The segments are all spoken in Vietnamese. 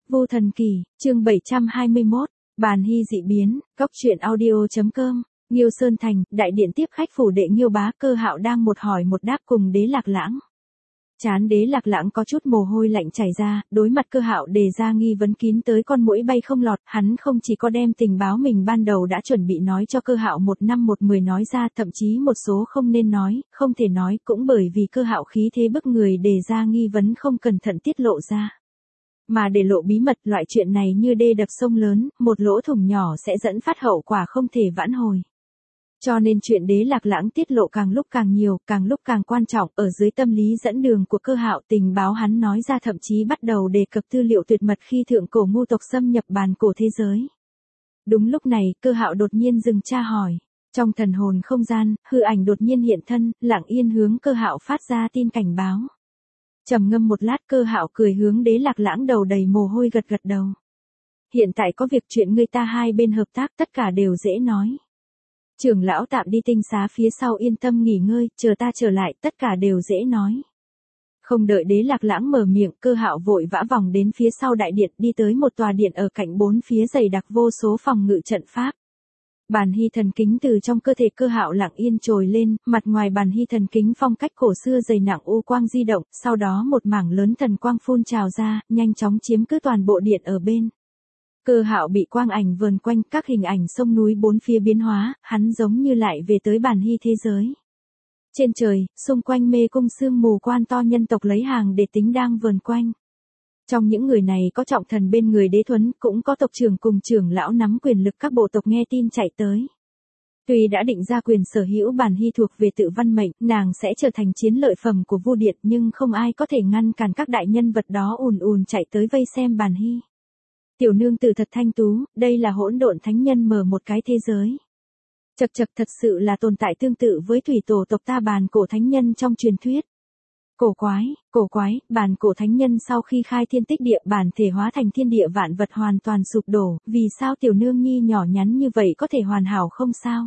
Vu Thần Kỳ, chương 721, Bàn Hy dị biến, Góc truyện audio.com, Nghiêu Sơn Thành, đại điện tiếp khách phủ đệ Nghiêu bá Cơ Hạo đang một hỏi một đáp cùng Đế Lạc Lãng. Trán Đế Lạc Lãng có chút mồ hôi lạnh chảy ra, đối mặt Cơ Hạo đề ra nghi vấn kín tới con muỗi bay không lọt, hắn không chỉ có đem tình báo mình ban đầu đã chuẩn bị nói cho Cơ Hạo 1/10 nói ra, thậm chí một số không nên nói, không thể nói, cũng bởi vì Cơ Hạo khí thế bức người đề ra nghi vấn không cẩn thận tiết lộ ra. Mà để lộ bí mật, loại chuyện này như đê đập sông lớn, một lỗ thủng nhỏ sẽ dẫn phát hậu quả không thể vãn hồi. Cho nên chuyện Đế Lạc Lãng tiết lộ càng lúc càng nhiều, càng lúc càng quan trọng, ở dưới tâm lý dẫn đường của Cơ Hạo, tình báo hắn nói ra thậm chí bắt đầu đề cập tư liệu tuyệt mật khi thượng cổ ngu tộc xâm nhập bàn cổ thế giới. Đúng lúc này, Cơ Hạo đột nhiên dừng tra hỏi. Trong thần hồn không gian, hư ảnh đột nhiên hiện thân, lặng yên hướng Cơ Hạo phát ra tin cảnh báo. Trầm ngâm một lát, Cơ Hạo cười hướng Đế Lạc Lãng đầu đầy mồ hôi gật gật đầu. Hiện tại có việc chuyện người ta hai bên hợp tác tất cả đều dễ nói. Trưởng lão tạm đi tinh xá phía sau yên tâm nghỉ ngơi, chờ ta trở lại, tất cả đều dễ nói. Không đợi Đế Lạc Lãng mở miệng, Cơ Hạo vội vã vòng đến phía sau đại điện, đi tới một tòa điện ở cạnh bốn phía dày đặc vô số phòng ngự trận pháp. Bàn Hy thần kính từ trong cơ thể Cơ Hạo lặng yên trồi lên, mặt ngoài Bàn Hy thần kính phong cách cổ xưa dày nặng u quang di động, sau đó một mảng lớn thần quang phun trào ra, nhanh chóng chiếm cứ toàn bộ điện ở bên. Cơ Hạo bị quang ảnh vờn quanh, các hình ảnh sông núi bốn phía biến hóa, hắn giống như lại về tới Bàn Hy thế giới. Trên trời, xung quanh mê cung sương mù quan to nhân tộc lấy hàng để tính đang vờn quanh. Trong những người này có trọng thần bên người Đế Thuấn, cũng có tộc trưởng cùng trưởng lão nắm quyền lực, các bộ tộc nghe tin chạy tới. Tuy đã định ra quyền sở hữu Bàn Hy thuộc về tự văn mệnh, nàng sẽ trở thành chiến lợi phẩm của Vu Điện, nhưng không ai có thể ngăn cản các đại nhân vật đó ùn ùn chạy tới vây xem Bàn Hy. Tiểu nương tử thật thanh tú, đây là hỗn độn thánh nhân mở một cái thế giới. Chậc chậc, thật sự là tồn tại tương tự với thủy tổ tộc ta bàn cổ thánh nhân trong truyền thuyết. Cổ quái, bàn cổ thánh nhân sau khi khai thiên tích địa bản thể hóa thành thiên địa vạn vật hoàn toàn sụp đổ, vì sao tiểu nương nhi nhỏ nhắn như vậy có thể hoàn hảo không sao?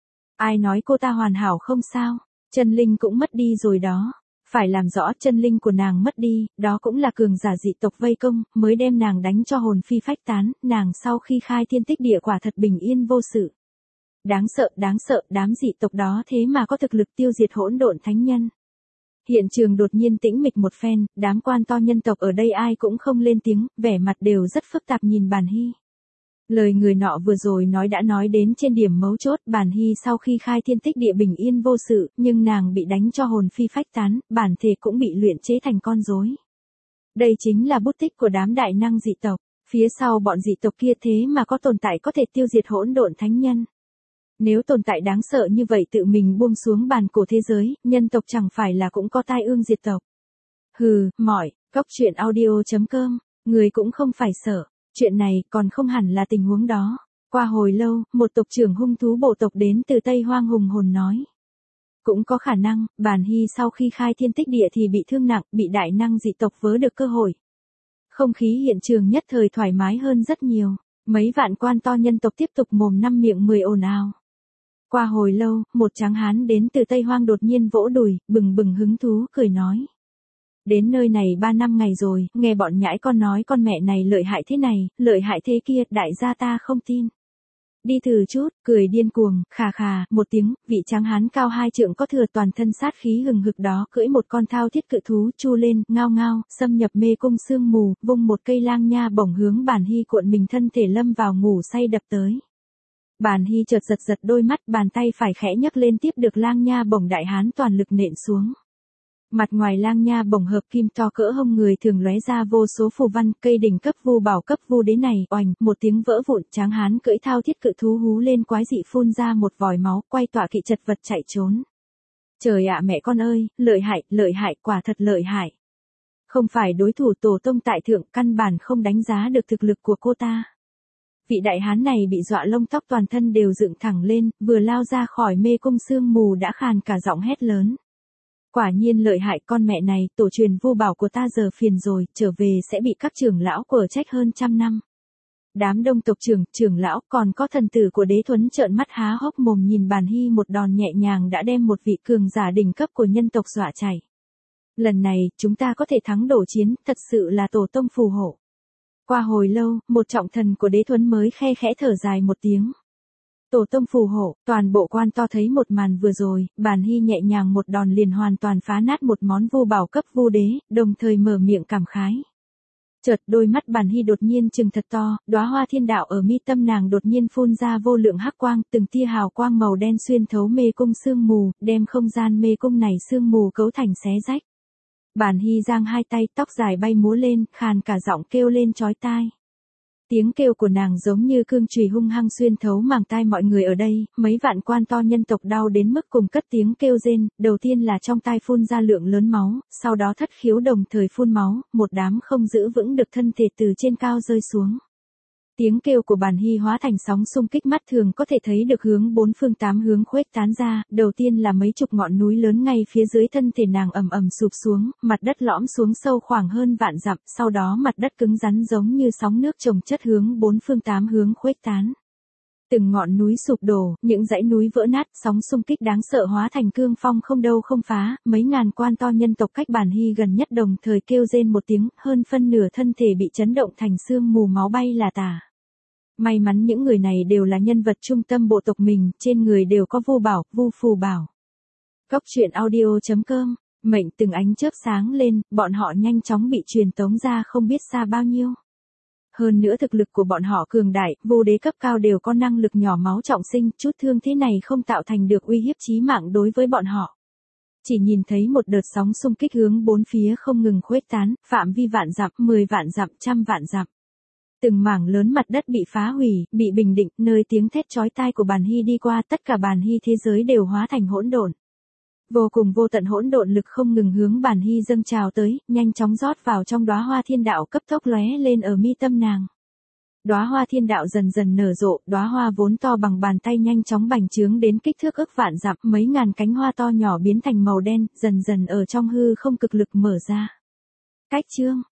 Ai nói cô ta hoàn hảo không sao? Chân linh cũng mất đi rồi đó. Phải làm rõ, chân linh của nàng mất đi, đó cũng là cường giả dị tộc vây công, mới đem nàng đánh cho hồn phi phách tán, nàng sau khi khai thiên tích địa quả thật bình yên vô sự. Đáng sợ, đám dị tộc đó thế mà có thực lực tiêu diệt hỗn độn thánh nhân. Hiện trường đột nhiên tĩnh mịch một phen, đám quan to nhân tộc ở đây ai cũng không lên tiếng, vẻ mặt đều rất phức tạp nhìn Bàn Hy. Lời người nọ vừa rồi nói đã nói đến trên điểm mấu chốt, Bàn Hy sau khi khai thiên tích địa bình yên vô sự, nhưng nàng bị đánh cho hồn phi phách tán, bản thể cũng bị luyện chế thành con rối. Đây chính là bút tích của đám đại năng dị tộc, phía sau bọn dị tộc kia thế mà có tồn tại có thể tiêu diệt hỗn độn thánh nhân. Nếu tồn tại đáng sợ như vậy tự mình buông xuống bàn cổ thế giới, nhân tộc chẳng phải là cũng có tai ương diệt tộc. Hừ, Góc truyện audio.com, người cũng không phải sợ. Chuyện này còn không hẳn là tình huống đó. Qua hồi lâu, một tộc trưởng hung thú bộ tộc đến từ Tây Hoang hùng hồn nói. Cũng có khả năng, Bàn Hy sau khi khai thiên tích địa thì bị thương nặng, bị đại năng dị tộc vớ được cơ hội. Không khí hiện trường nhất thời thoải mái hơn rất nhiều. Mấy vạn quan to nhân tộc tiếp tục mồm năm miệng mười ồn ào. Qua hồi lâu, một tráng hán đến từ Tây Hoang đột nhiên vỗ đùi, bừng bừng hứng thú, cười nói. Đến nơi này 3 năm ngày rồi, nghe bọn nhãi con nói con mẹ này lợi hại thế này, lợi hại thế kia, đại gia ta không tin. Đi thử chút, cười điên cuồng, khà, một tiếng, vị tráng hán cao 2 trượng có thừa toàn thân sát khí hừng hực đó cưỡi một con thao thiết cự thú chu lên, ngao, xâm nhập mê cung sương mù, vung một cây lang nha bổng hướng Bàn Hy cuộn mình thân thể lâm vào ngủ say đập tới. Bàn Hy chợt giật đôi mắt, bàn tay phải khẽ nhấc lên tiếp được lang nha bổng đại hán toàn lực nện xuống. Mặt ngoài lang nha bổng hợp kim to cỡ hông người thường lóe ra vô số phù văn, cây đỉnh cấp vu bảo cấp vu đế này, oành, một tiếng vỡ vụn, tráng hán cưỡi thao thiết cự thú hú lên quái dị phun ra một vòi máu, quay tọa kỵ chật vật chạy trốn. Trời ạ mẹ con ơi, lợi hại, quả thật lợi hại. Không phải đối thủ tổ tông tại thượng, căn bản không đánh giá được thực lực của cô ta. Vị đại hán này bị dọa lông tóc toàn thân đều dựng thẳng lên, vừa lao ra khỏi mê cung sương mù đã khàn cả giọng hét lớn. Quả nhiên lợi hại, con mẹ này, tổ truyền vu bảo của ta giờ phiền rồi, trở về sẽ bị các trưởng lão quở trách hơn 100 năm. Đám đông tộc trưởng lão còn có thần tử của Đế Thuấn trợn mắt há hốc mồm nhìn Bàn Hy một đòn nhẹ nhàng đã đem một vị cường giả đỉnh cấp của nhân tộc dọa chảy. Lần này, chúng ta có thể thắng đổ chiến, thật sự là tổ tông phù hộ. Qua hồi lâu, một trọng thần của Đế Thuấn mới khe khẽ thở dài một tiếng. Tổ tông phù hộ, toàn bộ quan to thấy một màn vừa rồi, Bàn Hy nhẹ nhàng một đòn liền hoàn toàn phá nát một món vu bảo cấp vu đế, đồng thời mở miệng cảm khái. Chợt đôi mắt Bàn Hy đột nhiên trừng thật to, đóa hoa thiên đạo ở mi tâm nàng đột nhiên phun ra vô lượng hắc quang, từng tia hào quang màu đen xuyên thấu mê cung sương mù, đem không gian mê cung này sương mù cấu thành xé rách. Bàn Hy giang hai tay, tóc dài bay múa lên, khàn cả giọng kêu lên chói tai. Tiếng kêu của nàng giống như cương chùy hung hăng xuyên thấu màng tai mọi người ở đây, mấy vạn quan to nhân tộc đau đến mức cùng cất tiếng kêu rên, đầu tiên là trong tai phun ra lượng lớn máu, sau đó thất khiếu đồng thời phun máu, một đám không giữ vững được thân thể từ trên cao rơi xuống. Tiếng kêu của Bàn Hy hóa thành sóng xung kích mắt thường có thể thấy được hướng bốn phương tám hướng khuếch tán ra, đầu tiên là mấy chục ngọn núi lớn ngay phía dưới thân thể nàng ầm ầm sụp xuống, mặt đất lõm xuống sâu khoảng hơn vạn dặm, sau đó mặt đất cứng rắn giống như sóng nước chồng chất hướng bốn phương tám hướng khuếch tán. Từng ngọn núi sụp đổ, những dãy núi vỡ nát, sóng xung kích đáng sợ hóa thành cương phong không đâu không phá, mấy ngàn quan to nhân tộc cách Bàn Hy gần nhất đồng thời kêu rên một tiếng, hơn phân nửa thân thể bị chấn động thành sương mù máu bay là tả. May mắn những người này đều là nhân vật trung tâm bộ tộc mình, trên người đều có vu bảo, vu phù bảo. Cốc truyện audio.com, mệnh từng ánh chớp sáng lên, bọn họ nhanh chóng bị truyền tống ra không biết xa bao nhiêu. Hơn nữa thực lực của bọn họ cường đại, vu đế cấp cao đều có năng lực nhỏ máu trọng sinh, chút thương thế này không tạo thành được uy hiếp chí mạng đối với bọn họ. Chỉ nhìn thấy một đợt sóng xung kích hướng bốn phía không ngừng khuếch tán, phạm vi vạn dặm, 10 vạn dặm, trăm vạn dặm. Từng mảng lớn mặt đất bị phá hủy, bị bình định, nơi tiếng thét chói tai của Bàn Hy đi qua, tất cả Bàn Hy thế giới đều hóa thành hỗn độn. Vô cùng vô tận hỗn độn lực không ngừng hướng Bàn Hy dâng trào tới, nhanh chóng rót vào trong đóa hoa thiên đạo cấp tốc lóe lên ở mi tâm nàng. Đóa hoa thiên đạo dần dần nở rộ, đóa hoa vốn to bằng bàn tay nhanh chóng bành trướng đến kích thước ức vạn dặm, mấy ngàn cánh hoa to nhỏ biến thành màu đen, dần dần ở trong hư không cực lực mở ra. Cách chương